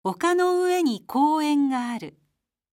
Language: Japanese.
丘の上に公園がある。